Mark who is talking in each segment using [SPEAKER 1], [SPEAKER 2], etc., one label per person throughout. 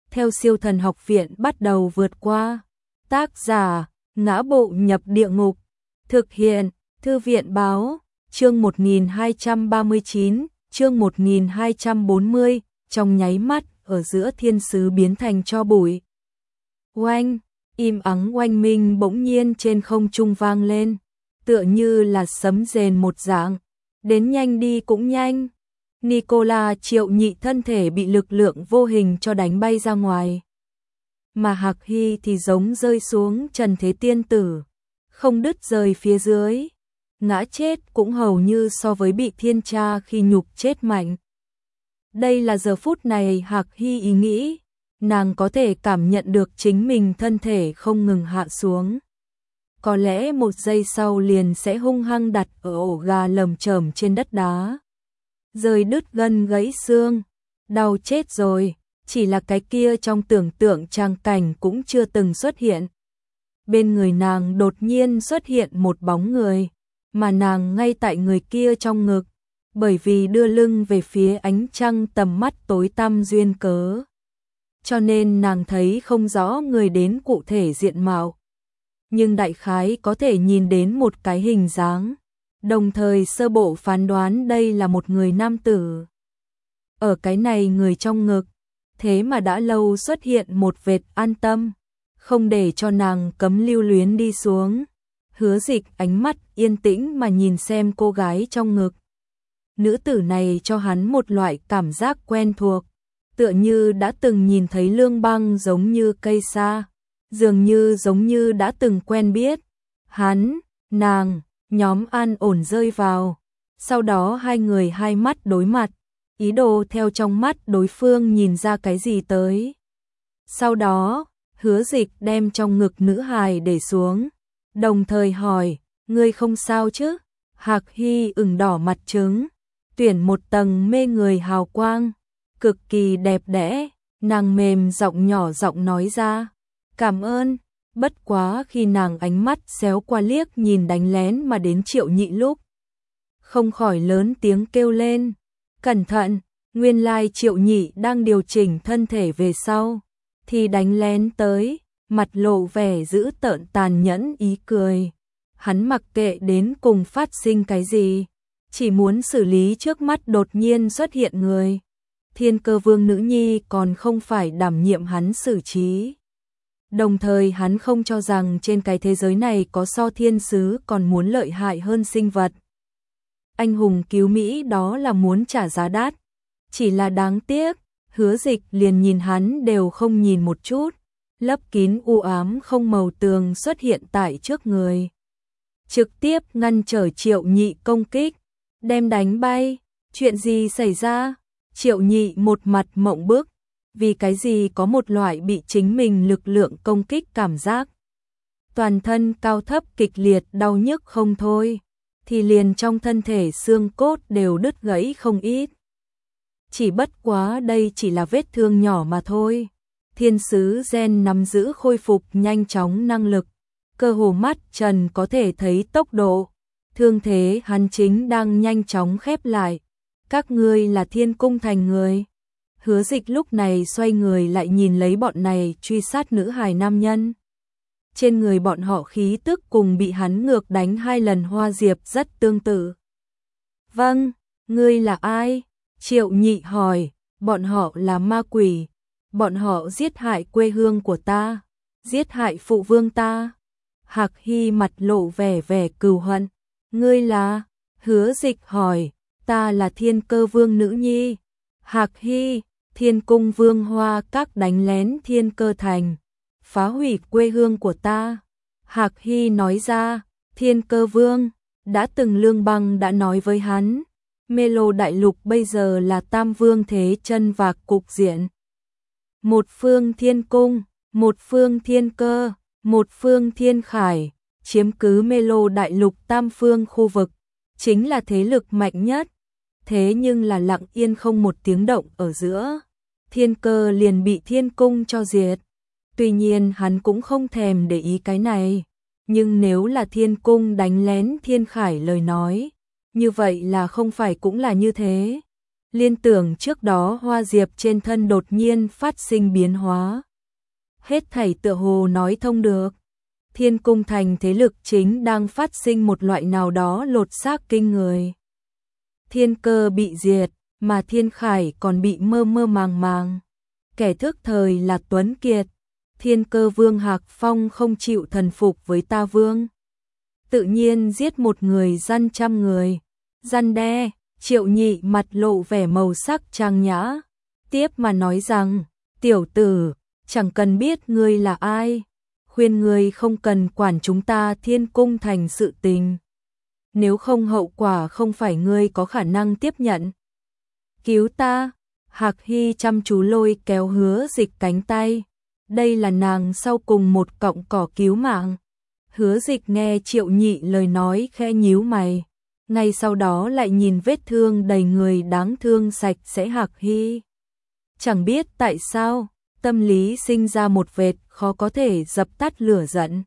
[SPEAKER 1] theo Siêu Thần Học Viện bắt đầu vượt qua. Tác giả: Ngã Bộ Nhập Địa Ngục. Thực hiện: Thư viện báo. Chương 1239, chương 1240, trong nháy mắt, ở giữa thiên sứ biến thành tro bụi. Oanh, im ắng oanh minh bỗng nhiên trên không trung vang lên, tựa như là sấm rền một dạng. Đến nhanh đi cũng nhanh. Nicola Triệu Nhị thân thể bị lực lượng vô hình cho đánh bay ra ngoài. Mà Hạc Hy thì giống rơi xuống trần thế tiên tử, không đứt rời phía dưới. Ngã chết cũng hầu như so với bị thiên tra khi nhục chết mạnh. Đây là giờ phút này Hạc Hy ý nghĩ, nàng có thể cảm nhận được chính mình thân thể không ngừng hạ xuống. Có lẽ một giây sau liền sẽ hung hăng đặt ở ổ gà lởm chởm trên đất đá. Rơi đứt gân gãy xương, đau chết rồi, chỉ là cái kia trong tưởng tượng trang cảnh cũng chưa từng xuất hiện. Bên người nàng đột nhiên xuất hiện một bóng người, mà nàng ngay tại người kia trong ngực, bởi vì đưa lưng về phía ánh trăng tầm mắt tối tăm duyên cớ. Cho nên nàng thấy không rõ người đến cụ thể diện mạo, nhưng đại khái có thể nhìn đến một cái hình dáng, đồng thời sơ bộ phán đoán đây là một người nam tử. Ở cái này người trong ngực, thế mà đã lâu xuất hiện một vệt an tâm, không để cho nàng cấm lưu luyến đi xuống. Hứa Dịch ánh mắt yên tĩnh mà nhìn xem cô gái trong ngực. Nữ tử này cho hắn một loại cảm giác quen thuộc, tựa như đã từng nhìn thấy Lương Băng giống như cây sa, dường như giống như đã từng quen biết. Hắn, nàng, nhóm an ổn rơi vào. Sau đó hai người hai mắt đối mặt, ý đồ theo trong mắt đối phương nhìn ra cái gì tới. Sau đó, Hứa Dịch đem trong ngực nữ hài để xuống, đồng thời hỏi, ngươi không sao chứ? Hạc Hy ửng đỏ mặt trứng, tuyển một tầng mê người hào quang, cực kỳ đẹp đẽ, nàng mềm giọng nhỏ giọng nói ra, cảm ơn. Bất quá khi nàng ánh mắt xéo qua liếc nhìn đánh lén mà đến Triệu Nhị lúc, không khỏi lớn tiếng kêu lên, cẩn thận. Nguyên lai Triệu Nhị đang điều chỉnh thân thể về sau, thì đánh lén tới, mặt lộ vẻ dữ tợn tàn nhẫn ý cười. Hắn mặc kệ đến cùng phát sinh cái gì, chỉ muốn xử lý trước mắt đột nhiên xuất hiện người. Thiên Cơ Vương nữ nhi còn không phải đảm nhiệm hắn xử trí. Đồng thời hắn không cho rằng trên cái thế giới này có so thiên sứ còn muốn lợi hại hơn sinh vật. Anh hùng cứu Mỹ đó là muốn trả giá đắt. Chỉ là đáng tiếc, Hứa Dịch liền nhìn hắn đều không nhìn một chút, lấp kín u ám không màu tường xuất hiện tại trước người. Trực tiếp ngăn trở Triệu Nhị công kích, đem đánh bay. Chuyện gì xảy ra? Triệu Nhị một mặt mộng bức, vì cái gì có một loại bị chính mình lực lượng công kích cảm giác. Toàn thân cao thấp kịch liệt đau nhức không thôi, thì liền trong thân thể xương cốt đều đứt gãy không ít. Chỉ bất quá đây chỉ là vết thương nhỏ mà thôi. Thiên sứ gen nắm giữ khôi phục nhanh chóng năng lực, cơ hồ mắt trần có thể thấy tốc độ. Thương thế hắn chính đang nhanh chóng khép lại. Các ngươi là Thiên Cung Thành người. Hứa Dịch lúc này xoay người lại nhìn lấy bọn này truy sát nữ hài nam nhân. Trên người bọn họ khí tức cùng bị hắn ngược đánh 2 lần Hoa Diệp rất tương tự. Vâng, ngươi là ai? Triệu Nhị hỏi. Bọn họ là ma quỷ. Bọn họ giết hại quê hương của ta, giết hại phụ vương ta. Hạc Hy mặt lộ vẻ cừu hận. Ngươi là? Hứa Dịch hỏi. Ta là Thiên Cơ Vương nữ nhi. Hạc Hy. Thiên Cung Vương Hoa Các đánh lén Thiên Cơ Thành, phá hủy quê hương của ta. Hạc Hy nói ra. Thiên Cơ Vương đã từng Lương Băng đã nói với hắn, Mê Lô Đại Lục bây giờ là tam vương thế chân vạc cục diện. Một phương Thiên Cung, một phương Thiên Cơ, một phương Thiên Khải, chiếm cứ Mê Lô Đại Lục tam phương khu vực, chính là thế lực mạnh nhất. Thế nhưng là lặng yên không một tiếng động ở giữa, Thiên Cơ liền bị Thiên Cung cho diệt. Tuy nhiên hắn cũng không thèm để ý cái này, nhưng nếu là Thiên Cung đánh lén Thiên Khải lời nói, như vậy là không phải cũng là như thế. Liên tưởng trước đó hoa diệp trên thân đột nhiên phát sinh biến hóa. Hết thảy tựa hồ nói thông được. Thiên Cung Thành thế lực chính đang phát sinh một loại nào đó lột xác kinh người. Thiên Cơ bị diệt, mà Thiên Khải còn bị mơ mơ màng màng. Kẻ thức thời là Tuấn Kiệt. Thiên Cơ Vương Hạc Phong không chịu thần phục với ta vương. Tự nhiên giết một người gian trăm người. Gian đe, Triệu Nhị mặt lộ vẻ màu sắc trang nhã. Tiếp mà nói rằng, tiểu tử, chẳng cần biết ngươi là ai. Khuyên ngươi không cần quản chúng ta Thiên Cung Thành sự tình. Nếu không hậu quả không phải ngươi có khả năng tiếp nhận. Cứu ta, Hạc Hy chăm chú lôi kéo Hứa Dịch cánh tay. Đây là nàng sau cùng một cọng cỏ cứu mạng. Hứa Dịch nghe Triệu Nhị lời nói khẽ nhíu mày. Ngay sau đó lại nhìn vết thương đầy người đáng thương sạch sẽ Hạc Hy. Chẳng biết tại sao, tâm lý sinh ra một vệt khó có thể dập tắt lửa giận.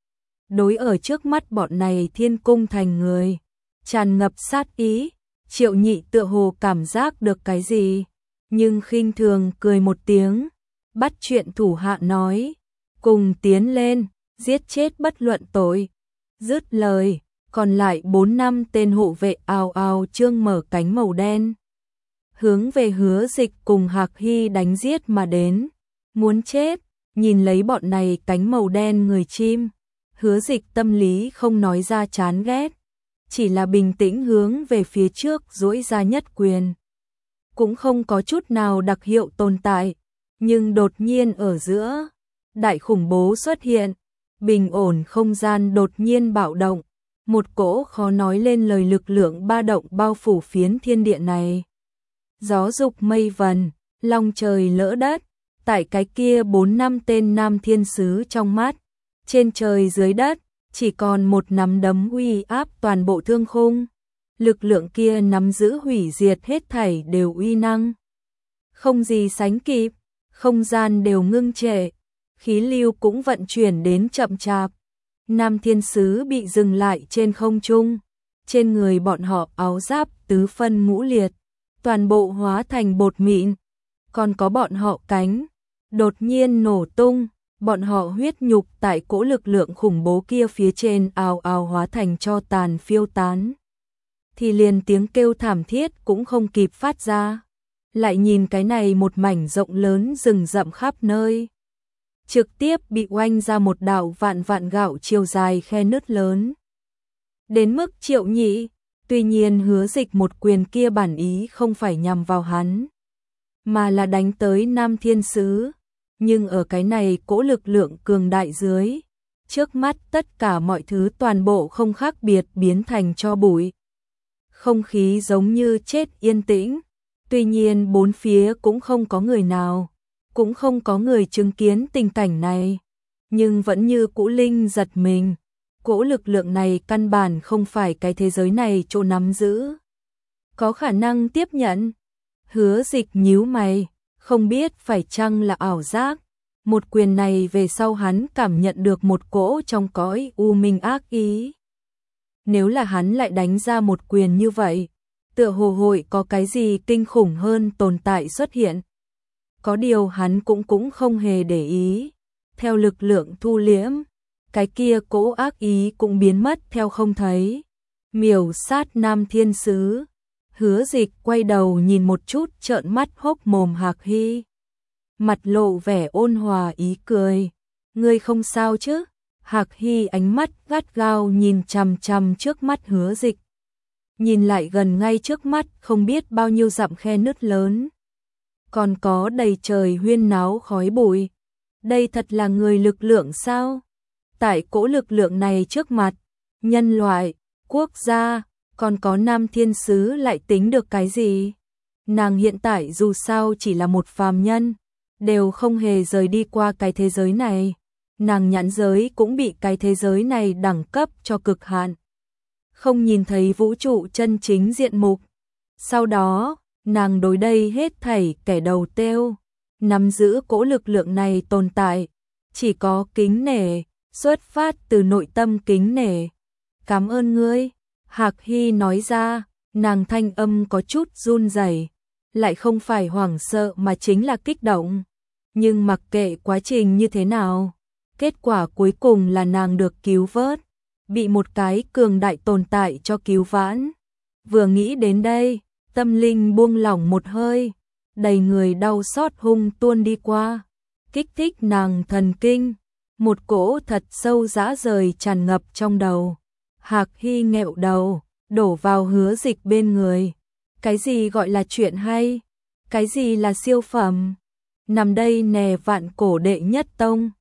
[SPEAKER 1] Đối ở trước mắt bọn này Thiên Cung Thành người, tràn ngập sát ý, Triệu Nhị tựa hồ cảm giác được cái gì, nhưng khinh thường cười một tiếng, bắt chuyện thủ hạ nói, cùng tiến lên, giết chết bất luận tội. Dứt lời, còn lại 4-5 tên hộ vệ ào ào trương mở cánh màu đen. Hướng về Hứa Dịch cùng Hạc Hy đánh giết mà đến. Muốn chết, nhìn lấy bọn này cánh màu đen người chim. Hứa Dịch tâm lý không nói ra chán ghét. Chỉ là bình tĩnh hướng về phía trước duỗi ra nhất quyền. Cũng không có chút nào đặc hiệu tồn tại. Nhưng đột nhiên ở giữa, đại khủng bố xuất hiện. Bình ổn không gian đột nhiên bạo động. Một cỗ khó nói lên lời lực lượng ba động bao phủ phiến thiên địa này. Gió dục mây vần, long trời lỡ đất, tại cái kia 4-5 tên nam thiên sứ trong mắt, trên trời dưới đất, chỉ còn một nắm đấm uy áp toàn bộ thương khung. Lực lượng kia nắm giữ hủy diệt hết thảy đều uy năng. Không gì sánh kịp, không gian đều ngưng trệ, khí lưu cũng vận chuyển đến chậm chạp. Nam thiên sứ bị dừng lại trên không trung, trên người bọn họ áo giáp tứ phân ngũ liệt, toàn bộ hóa thành bột mịn, còn có bọn họ cánh, đột nhiên nổ tung, bọn họ huyết nhục tại cỗ lực lượng khủng bố kia phía trên ào ào hóa thành tro tàn phiêu tán. Thì liền tiếng kêu thảm thiết cũng không kịp phát ra, lại nhìn cái này một mảnh rộng lớn rừng rậm khắp nơi. Trực tiếp bị oanh ra một đạo vạn vạn gạo chiều dài khe nứt lớn. Đến mức Triệu Nhị, tuy nhiên Hứa Dịch một quyền kia bản ý không phải nhằm vào hắn, mà là đánh tới Nam Thiên Sứ. Nhưng ở cái này cỗ lực lượng cường đại dưới, trước mắt tất cả mọi thứ toàn bộ không khác biệt biến thành tro bụi. Không khí giống như chết yên tĩnh, tuy nhiên bốn phía cũng không có người nào. Cũng không có người chứng kiến tình cảnh này, nhưng vẫn như cũ linh giật mình. Cỗ lực lượng này căn bản không phải cái thế giới này chỗ nắm giữ. Có khả năng tiếp nhận. Hứa Dịch nhíu mày, không biết phải chăng là ảo giác. Một quyền này về sau hắn cảm nhận được một cỗ trong cõi u minh ác ý. Nếu là hắn lại đánh ra một quyền như vậy, tựa hồ hội có cái gì kinh khủng hơn tồn tại xuất hiện. Có điều hắn cũng không hề để ý. Theo lực lượng thu liễm, cái kia cỗ ác ý cũng biến mất theo không thấy. Miểu sát Nam Thiên Sứ. Hứa Dịch quay đầu nhìn một chút trợn mắt hốc mồm Hạc Hy. Mặt lộ vẻ ôn hòa ý cười. Ngươi không sao chứ? Hạc Hy ánh mắt gắt gao nhìn chằm chằm trước mắt Hứa Dịch. Nhìn lại gần ngay trước mắt không biết bao nhiêu dặm khe nứt lớn. Còn có đầy trời huyên náo khói bụi. Đây thật là người lực lượng sao? Tại cỗ lực lượng này trước mặt, nhân loại, quốc gia, còn có Nam Thiên Sứ lại tính được cái gì? Nàng hiện tại dù sao chỉ là một phàm nhân, đều không hề rời đi qua cái thế giới này. Nàng nhãn giới cũng bị cái thế giới này đẳng cấp cho cực hạn. Không nhìn thấy vũ trụ chân chính diện mục. Sau đó, nàng đối đây hết thảy kẻ đầu têu, nắm giữ cỗ lực lượng này tồn tại, chỉ có kính nể, xuất phát từ nội tâm kính nể. Cảm ơn ngươi, Hạc Hy nói ra, nàng thanh âm có chút run rẩy, lại không phải hoảng sợ mà chính là kích động. Nhưng mặc kệ quá trình như thế nào, kết quả cuối cùng là nàng được cứu vớt, bị một cái cường đại tồn tại cho cứu vãn. Vừa nghĩ đến đây, tâm linh buông lỏng một hơi, đầy người đau xót hung tuôn đi qua, kích thích nàng thần kinh, một cỗ thật sâu dã rời tràn ngập trong đầu. Hạc Hy nghẹo đầu, đổ vào Hứa Dịch bên người. Cái gì gọi là chuyện hay? Cái gì là siêu phẩm? Nằm đây nè vạn cổ đệ nhất tông.